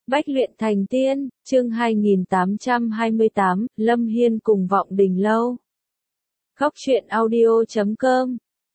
Bách luyện thành tiên, chương 2828, Lâm Hiên cùng Vọng Đình Lâu. Góc truyện audio.com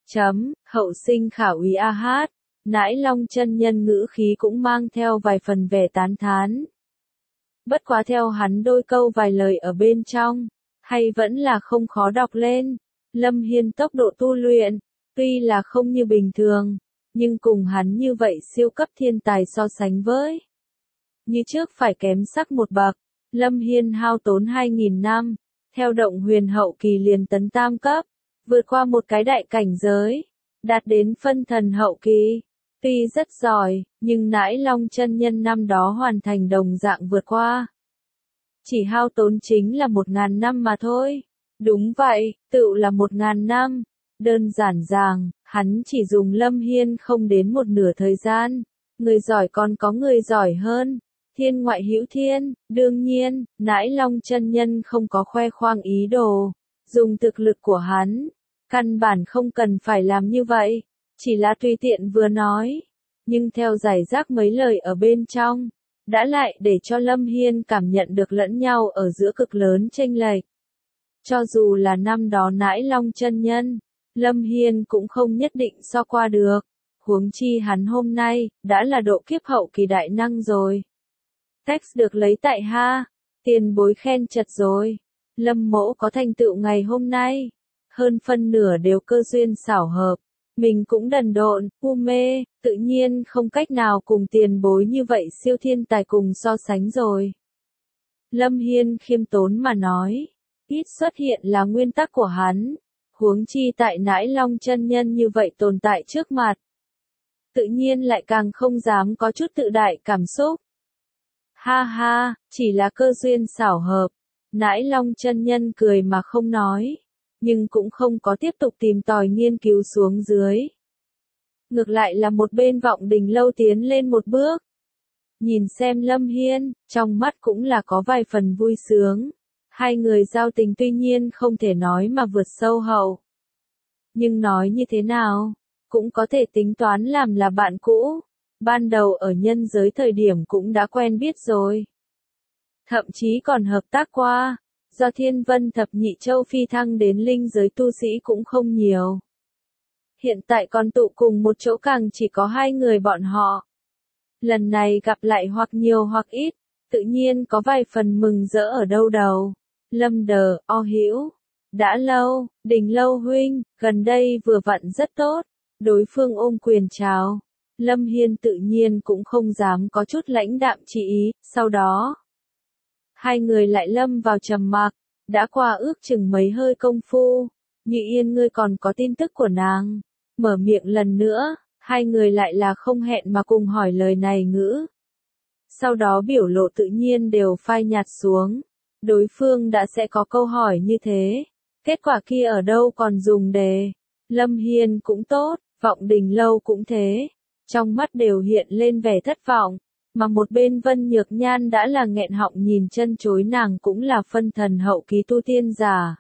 Hậu sinh khảo ý a hát, Nãi Long chân nhân ngữ khí cũng mang theo vài phần vẻ tán thán. Bất quá theo hắn đôi câu vài lời ở bên trong, hay vẫn là không khó đọc lên. Lâm Hiên tốc độ tu luyện, tuy là không như bình thường, nhưng cùng hắn như vậy siêu cấp thiên tài so sánh với. Như trước phải kém sắc một bậc, Lâm Hiên hao tốn 2.000 năm, theo động huyền hậu kỳ liền tấn tam cấp, vượt qua một cái đại cảnh giới, đạt đến phân thần hậu kỳ. Tuy rất giỏi, nhưng Nãi Long chân nhân năm đó hoàn thành đồng dạng vượt qua. Chỉ hao tốn chính là 1.000 năm mà thôi. Đúng vậy, tựu là 1.000 năm. Đơn giản ràng, hắn chỉ dùng Lâm Hiên không đến một nửa thời gian. Người giỏi còn có người giỏi hơn. Thiên ngoại hữu thiên, đương nhiên, Nãi Long chân nhân không có khoe khoang ý đồ. Dùng thực lực của hắn, căn bản không cần phải làm như vậy. Chỉ là tùy tiện vừa nói. Nhưng theo giải rác mấy lời ở bên trong, đã lại để cho Lâm Hiên cảm nhận được lẫn nhau ở giữa cực lớn chênh lệch. Cho dù là năm đó Nãi Long chân nhân, Lâm Hiên cũng không nhất định so qua được. Huống chi hắn hôm nay, đã là độ kiếp hậu kỳ đại năng rồi. Text được lấy tại ha, tiền bối khen chật rồi. Lâm mỗ có thành tựu ngày hôm nay, hơn phân nửa đều cơ duyên xảo hợp. Mình cũng đần độn, u mê, tự nhiên không cách nào cùng tiền bối như vậy siêu thiên tài cùng so sánh rồi. Lâm Hiên khiêm tốn mà nói, ít xuất hiện là nguyên tắc của hắn, huống chi tại Nãi Long chân nhân như vậy tồn tại trước mặt. Tự nhiên lại càng không dám có chút tự đại cảm xúc. Ha ha, chỉ là cơ duyên xảo hợp. Nãi Long chân nhân cười mà không nói, nhưng cũng không có tiếp tục tìm tòi nghiên cứu xuống dưới. Ngược lại là một bên Vọng Đình Lâu tiến lên một bước. Nhìn xem Lâm Hiên, trong mắt cũng là có vài phần vui sướng. Hai người giao tình tuy nhiên không thể nói mà vượt sâu hậu. Nhưng nói như thế nào, cũng có thể tính toán làm là bạn cũ. Ban đầu ở nhân giới thời điểm cũng đã quen biết rồi. Thậm chí còn hợp tác qua. Do Thiên Vân Thập Nhị Châu phi thăng đến linh giới tu sĩ cũng không nhiều. Hiện tại còn tụ cùng một chỗ càng chỉ có hai người bọn họ. Lần này gặp lại hoặc nhiều hoặc ít, tự nhiên có vài phần mừng rỡ ở đâu đầu. Lâm Đờ, O Hữu, đã lâu, Đình Lâu huynh, gần đây vừa vặn rất tốt. Đối phương ôm quyền chào. Lâm Hiên tự nhiên cũng không dám có chút lãnh đạm chỉ ý, sau đó. Hai người lại lâm vào trầm mặc, đã qua ước chừng mấy hơi công phu, Như Yên ngươi còn có tin tức của nàng, mở miệng lần nữa, hai người lại là không hẹn mà cùng hỏi lời này ngữ. Sau đó biểu lộ tự nhiên đều phai nhạt xuống, đối phương đã sẽ có câu hỏi như thế, kết quả kia ở đâu còn dùng đề. Lâm Hiên cũng tốt, Vọng Đình Lâu cũng thế, trong mắt đều hiện lên vẻ thất vọng. Mà một bên Vân Nhược Nhan đã là nghẹn họng nhìn chân chối, nàng cũng là phân thần hậu kỳ tu tiên giả.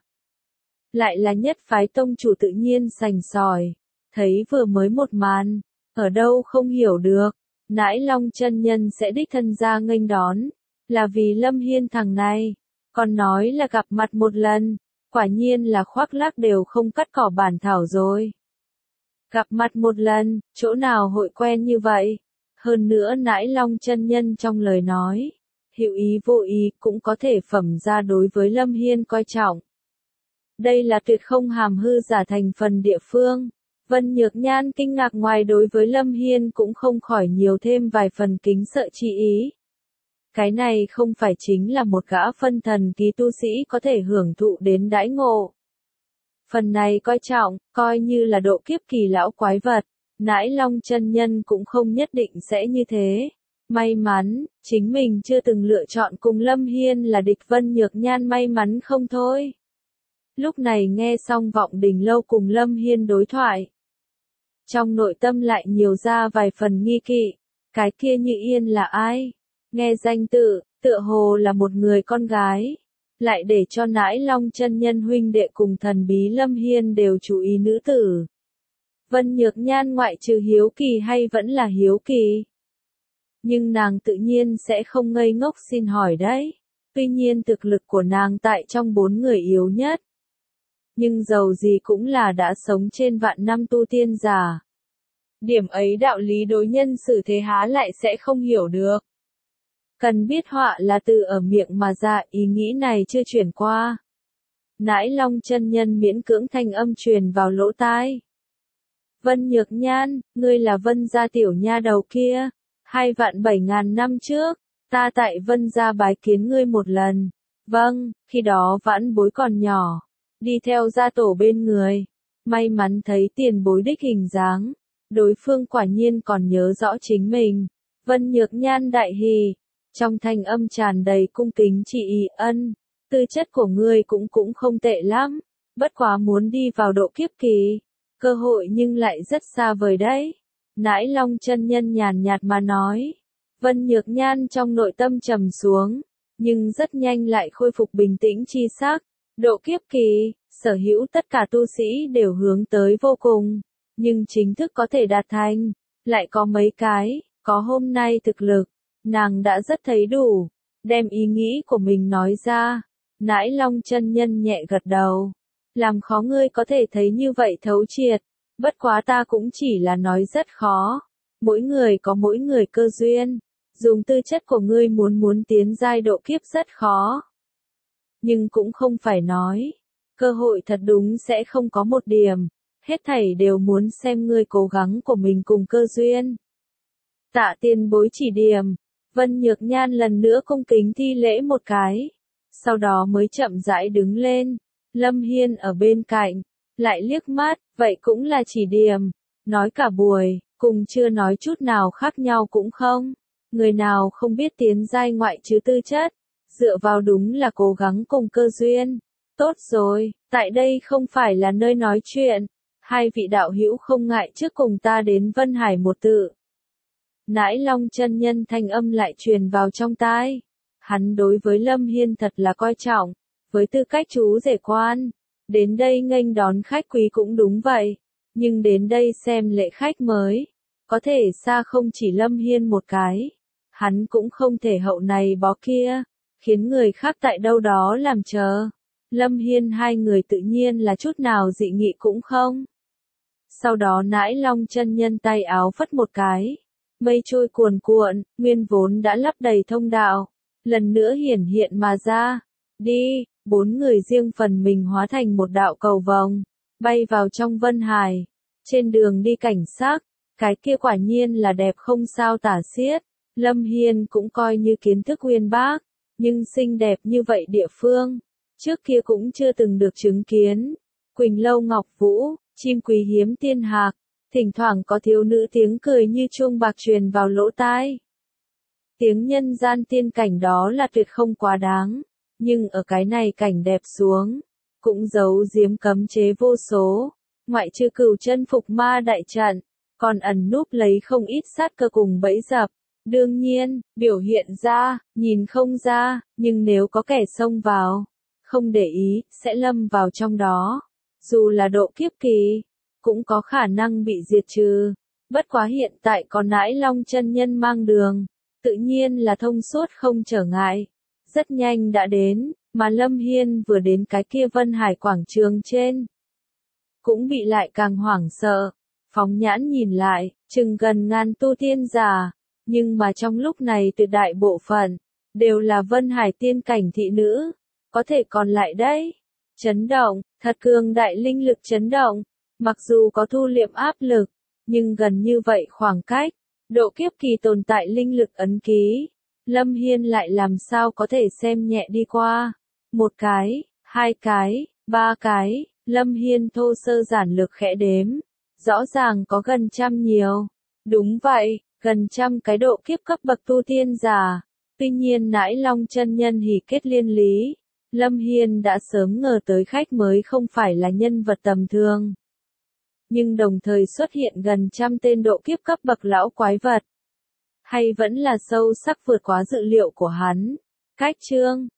Lại là nhất phái tông chủ tự nhiên sành sỏi. Thấy vừa mới một màn, ở đâu không hiểu được, Nãi Long chân nhân sẽ đích thân ra nghênh đón. Là vì Lâm Hiên thằng này, còn nói là gặp mặt một lần, quả nhiên là khoác lác đều không cắt cỏ bản thảo rồi. Gặp mặt một lần, chỗ nào hội quen như vậy? Hơn nữa Nãi Long chân nhân trong lời nói, hữu ý vô ý cũng có thể phẩm ra đối với Lâm Hiên coi trọng. Đây là tuyệt không hàm hư giả thành phần địa phương. Vân Nhược Nhan kinh ngạc, ngoài đối với Lâm Hiên cũng không khỏi nhiều thêm vài phần kính sợ chi ý. Cái này không phải chính là một gã phân thần ký tu sĩ có thể hưởng thụ đến đãi ngộ. Phần này coi trọng, coi như là độ kiếp kỳ lão quái vật. Nãi Long chân nhân cũng không nhất định sẽ như thế. May mắn, chính mình chưa từng lựa chọn cùng Lâm Hiên là địch. Vân Nhược Nhan may mắn không thôi. Lúc này nghe xong Vọng Đình Lâu cùng Lâm Hiên đối thoại, trong nội tâm lại nhiều ra vài phần nghi kỵ. Cái kia Như Yên là ai? Nghe danh tự, tựa hồ là một người con gái. Lại để cho Nãi Long chân nhân huynh đệ cùng thần bí Lâm Hiên đều chú ý nữ tử. Vân Nhược Nhan ngoại trừ hiếu kỳ hay vẫn là hiếu kỳ? Nhưng nàng tự nhiên sẽ không ngây ngốc xin hỏi đấy. Tuy nhiên thực lực của nàng tại trong 4 người yếu nhất. Nhưng dầu gì cũng là đã sống trên vạn năm tu tiên giả. Điểm ấy đạo lý đối nhân xử thế há lại sẽ không hiểu được. Cần biết họa là từ ở miệng mà ra, ý nghĩ này chưa chuyển qua. Nãi Long chân nhân miễn cưỡng thanh âm truyền vào lỗ tai. Vân Nhược Nhan, ngươi là Vân gia tiểu nha đầu kia. 2.700.000 năm trước, ta tại Vân gia bái kiến ngươi một lần. Vâng, khi đó vãn bối còn nhỏ, đi theo gia tổ bên người. May mắn thấy tiền bối đích hình dáng. Đối phương quả nhiên còn nhớ rõ chính mình. Vân Nhược Nhan đại hỉ, trong thanh âm tràn đầy cung kính chị ý ân. Tư chất của ngươi cũng không tệ lắm, bất quá muốn đi vào độ kiếp kỳ, cơ hội nhưng lại rất xa vời đấy. Nãi Long chân nhân nhàn nhạt mà nói. Vân Nhược Nhan trong nội tâm trầm xuống, nhưng rất nhanh lại khôi phục bình tĩnh chi sắc. Độ kiếp kỳ, sở hữu tất cả tu sĩ đều hướng tới vô cùng, nhưng chính thức có thể đạt thành, lại có mấy cái, có hôm nay thực lực, nàng đã rất thấy đủ, đem ý nghĩ của mình nói ra. Nãi Long chân nhân nhẹ gật đầu. Làm khó ngươi có thể thấy như vậy thấu triệt. Bất quá ta cũng chỉ là nói rất khó. Mỗi người có mỗi người cơ duyên. Dùng tư chất của ngươi muốn tiến giai độ kiếp rất khó. Nhưng cũng không phải nói. Cơ hội thật đúng sẽ không có một điểm. Hết thảy đều muốn xem ngươi cố gắng của mình cùng cơ duyên. Tạ tiền bối chỉ điểm. Vân Nhược Nhan lần nữa cung kính thi lễ một cái. Sau đó mới chậm rãi đứng lên. Lâm Hiên ở bên cạnh, lại liếc mắt, vậy cũng là chỉ điểm. Nói cả buổi, cùng chưa nói chút nào khác nhau cũng không. Người nào không biết tiến giai ngoại trừ tư chất, dựa vào đúng là cố gắng cùng cơ duyên. Tốt rồi, tại đây không phải là nơi nói chuyện. Hai vị đạo hữu không ngại trước cùng ta đến Vân Hải một tự. Nãi Long chân nhân thanh âm lại truyền vào trong tai. Hắn đối với Lâm Hiên thật là coi trọng, với tư cách chú rể quan, đến đây nghênh đón khách quý cũng đúng vậy, nhưng đến đây xem lễ khách mới, có thể xa không chỉ Lâm Hiên một cái, hắn cũng không thể hậu này bó kia, khiến người khác tại đâu đó làm chờ. Lâm Hiên hai người tự nhiên là chút nào dị nghị cũng không. Sau đó Nãi Long chân nhân tay áo phất một cái, mây trôi cuồn cuộn, nguyên vốn đã lấp đầy thông đạo, lần nữa hiển hiện mà ra. Đi, 4 người riêng phần mình hóa thành một đạo cầu vồng, bay vào trong Vân Hải. Trên đường đi cảnh sắc, cái kia quả nhiên là đẹp không sao tả xiết. Lâm Hiên cũng coi như kiến thức uyên bác, nhưng xinh đẹp như vậy địa phương, trước kia cũng chưa từng được chứng kiến. Quỳnh lâu ngọc vũ, chim quý hiếm tiên hạc, thỉnh thoảng có thiếu nữ tiếng cười như chuông bạc truyền vào lỗ tai. Tiếng nhân gian tiên cảnh đó là tuyệt không quá đáng, nhưng ở cái này cảnh đẹp xuống, cũng giấu giếm cấm chế vô số, ngoại trừ cửu chân phục ma đại trận, còn ẩn núp lấy không ít sát cơ cùng bẫy dập. Đương nhiên, biểu hiện ra, nhìn không ra, nhưng nếu có kẻ xông vào, không để ý, sẽ lâm vào trong đó. Dù là độ kiếp kỳ, cũng có khả năng bị diệt trừ. Bất quá hiện tại có Nãi Long chân nhân mang đường, tự nhiên là thông suốt không trở ngại. Rất nhanh đã đến, mà Lâm Hiên vừa đến cái kia Vân Hải quảng trường trên, cũng bị lại càng hoảng sợ. Phóng nhãn nhìn lại, chừng gần ngàn tu tiên giả, nhưng mà trong lúc này tuyệt đại bộ phận, đều là Vân Hải tiên cảnh thị nữ, có thể còn lại đấy. Chấn động, thật cường đại linh lực chấn động, mặc dù có thu liệm áp lực, nhưng gần như vậy khoảng cách, độ kiếp kỳ tồn tại linh lực ấn ký, Lâm Hiên lại làm sao có thể xem nhẹ đi qua. Một cái, hai cái, ba cái, Lâm Hiên thô sơ giản lược khẽ đếm, rõ ràng có gần trăm nhiều. Đúng vậy, gần trăm cái độ kiếp cấp bậc tu tiên giả. Tuy nhiên Nãi Long chân nhân hỉ kết liên lý, Lâm Hiên đã sớm ngờ tới khách mới không phải là nhân vật tầm thường. Nhưng đồng thời xuất hiện gần trăm tên độ kiếp cấp bậc lão quái vật. Hay vẫn là sâu sắc vượt quá dự liệu của hắn. Cách chương